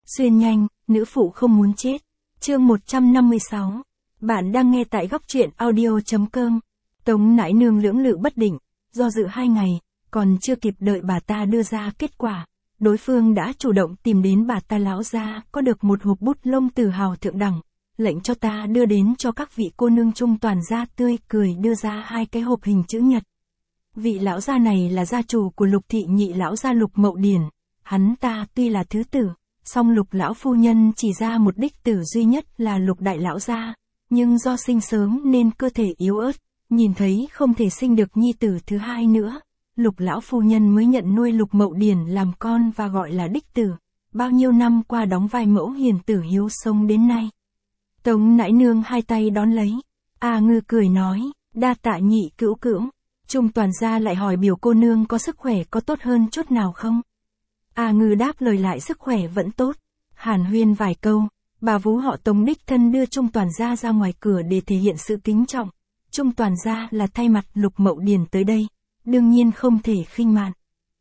Xuyên nhanh, nữ phụ không muốn chết. Chương 156. Bạn đang nghe tại góc truyện audio.com. Tống nãi nương lưỡng lự bất định, do dự 2 ngày, còn chưa kịp đợi bà ta đưa ra kết quả. Đối phương đã chủ động tìm đến bà ta. Lão gia có được một hộp bút lông từ hào thượng đẳng, lệnh cho ta đưa đến cho các vị cô nương. Trung Toàn gia tươi cười đưa ra 2 cái hộp hình chữ nhật. Vị lão gia này là gia chủ của Lục thị nhị lão gia Lục Mậu Điển. Hắn ta tuy là thứ tử, song Lục lão phu nhân chỉ ra một đích tử duy nhất là Lục đại lão gia, nhưng do sinh sớm nên cơ thể yếu ớt, nhìn thấy không thể sinh được nhi tử thứ hai nữa, Lục lão phu nhân mới nhận nuôi Lục Mậu Điển làm con và gọi là đích tử. Bao nhiêu năm qua đóng vai mẫu hiền tử hiếu sống đến nay. Tống nãi nương 2 tay đón lấy. Ngư cười nói, đa tạ nhị cữu cữu. Trung Toàn gia lại hỏi biểu cô nương có sức khỏe có tốt hơn chút nào không? Ngư đáp lời lại sức khỏe vẫn tốt. Hàn huyên vài câu, bà vú họ Tống đích thân đưa Trung Toàn gia ra ngoài cửa để thể hiện sự kính trọng. Trung Toàn gia là thay mặt Lục Mậu Điển tới đây, đương nhiên không thể khinh mạn.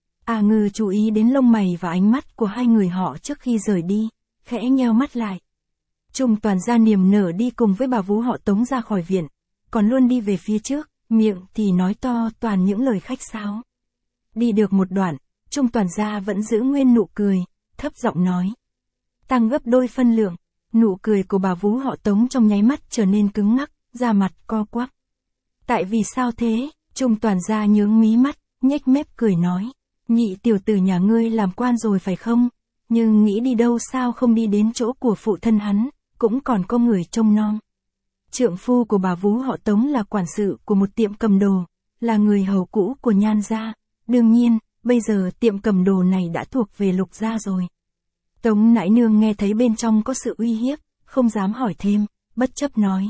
Ngư chú ý đến lông mày và ánh mắt của 2 người họ trước khi rời đi, khẽ nheo mắt lại. Trung Toàn gia niềm nở đi cùng với bà vú họ Tống ra khỏi viện, còn luôn đi về phía trước, miệng thì nói to toàn những lời khách sáo. Đi được một đoạn, Trung Toàn gia vẫn giữ nguyên nụ cười, thấp giọng nói. Tăng gấp đôi phân lượng, nụ cười của bà vú họ Tống trong nháy mắt trở nên cứng ngắc, da mặt co quắp. Tại vì sao thế? Trung Toàn gia nhướng mí mắt, nhếch mép cười nói. Nhị tiểu tử nhà ngươi làm quan rồi phải không? Nhưng nghĩ đi đâu sao không đi đến chỗ của phụ thân hắn, cũng còn có người trông nom. Trượng phu của bà vú họ Tống là quản sự của một tiệm cầm đồ, là người hầu cũ của Nhan gia. Đương nhiên, bây giờ tiệm cầm đồ này đã thuộc về Lục gia rồi. Tống nãi nương nghe thấy bên trong có sự uy hiếp, không dám hỏi thêm, bất chấp nói.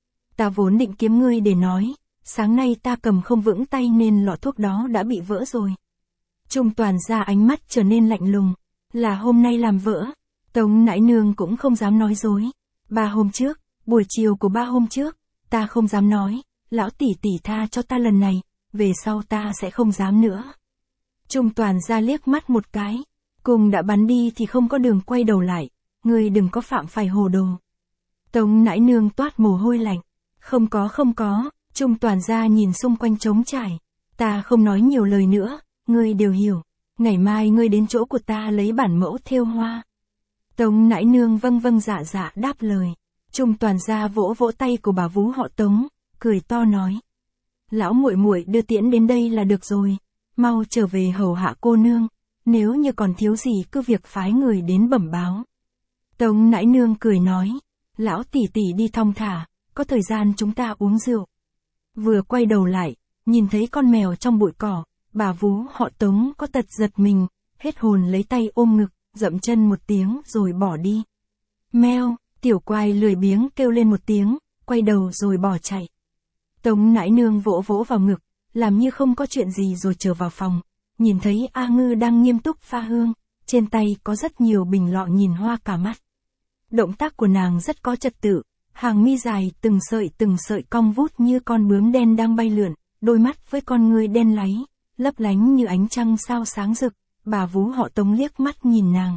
Ta vốn định kiếm ngươi để nói, sáng nay ta cầm không vững tay nên lọ thuốc đó đã bị vỡ rồi. Trung Toàn gia ánh mắt trở nên lạnh lùng, là hôm nay làm vỡ. Tống nãi nương cũng không dám nói dối. 3 hôm trước, buổi chiều của 3 hôm trước, ta không dám nói, lão tỷ tỷ tha cho ta lần này, về sau ta sẽ không dám nữa. Trung Toàn gia liếc mắt một cái, cùng đã bắn đi thì không có đường quay đầu lại, ngươi đừng có phạm phải hồ đồ. Tống nãi nương toát mồ hôi lạnh, không có, Trung Toàn gia nhìn xung quanh trống trải, ta không nói nhiều lời nữa, ngươi đều hiểu, ngày mai ngươi đến chỗ của ta lấy bản mẫu thêu hoa. Tống nãi nương vâng dạ đáp lời. Trung Toàn gia vỗ vỗ tay của bà vú họ Tống, cười to nói. Lão muội muội đưa tiễn đến đây là được rồi, mau trở về hầu hạ cô nương, nếu như còn thiếu gì cứ việc phái người đến bẩm báo. Tống nãi nương cười nói, lão tỷ tỷ đi thong thả, có thời gian chúng ta uống rượu. Vừa quay đầu lại, nhìn thấy con mèo trong bụi cỏ, bà vú họ Tống có tật giật mình, hết hồn lấy tay ôm ngực, dậm chân một tiếng rồi bỏ đi. Meo, tiểu quai lười biếng kêu lên một tiếng, quay đầu rồi bỏ chạy. Tống nãi nương vỗ vỗ vào ngực, làm như không có chuyện gì rồi trở vào phòng, nhìn thấy Ngư đang nghiêm túc pha hương, trên tay có rất nhiều bình lọ nhìn hoa cả mắt. Động tác của nàng rất có trật tự, hàng mi dài từng sợi cong vút như con bướm đen đang bay lượn, đôi mắt với con ngươi đen láy, lấp lánh như ánh trăng sao sáng rực. Bà vú họ Tống liếc mắt nhìn nàng.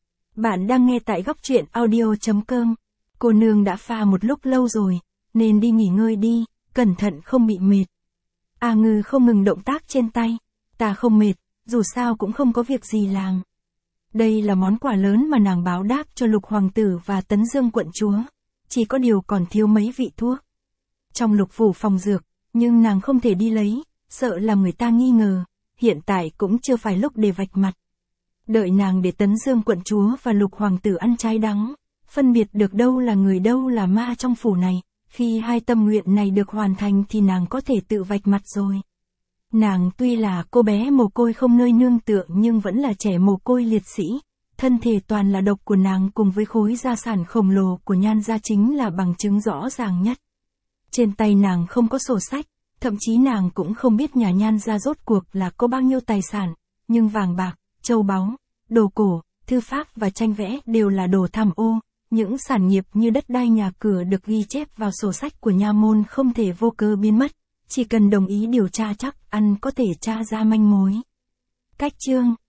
Bạn đang nghe tại góc truyện audio.com. Cô nương đã pha một lúc lâu rồi, nên đi nghỉ ngơi đi, cẩn thận không bị mệt. Ngư không ngừng động tác trên tay. Ta không mệt, dù sao cũng không có việc gì làm. Đây là món quà lớn mà nàng báo đáp cho Lục hoàng tử và Tấn Dương quận chúa. Chỉ có điều còn thiếu mấy vị thuốc. Trong Lục phủ phòng dược, nhưng nàng không thể đi lấy, sợ làm người ta nghi ngờ. Hiện tại cũng chưa phải lúc để vạch mặt. Đợi nàng để Tấn Dương quận chúa và Lục hoàng tử ăn trái đắng, phân biệt được đâu là người đâu là ma trong phủ này, khi 2 tâm nguyện này được hoàn thành thì nàng có thể tự vạch mặt rồi. Nàng tuy là cô bé mồ côi không nơi nương tựa nhưng vẫn là trẻ mồ côi liệt sĩ, thân thể toàn là độc của nàng cùng với khối gia sản khổng lồ của Nhan gia chính là bằng chứng rõ ràng nhất. Trên tay nàng không có sổ sách. Thậm chí nàng cũng không biết nhà Nhan gia rốt cuộc là có bao nhiêu tài sản, nhưng vàng bạc, châu báu, đồ cổ, thư pháp và tranh vẽ đều là đồ tham ô, những sản nghiệp như đất đai nhà cửa được ghi chép vào sổ sách của nha môn không thể vô cớ biến mất, chỉ cần đồng ý điều tra chắc ăn có thể tra ra manh mối. Cách chương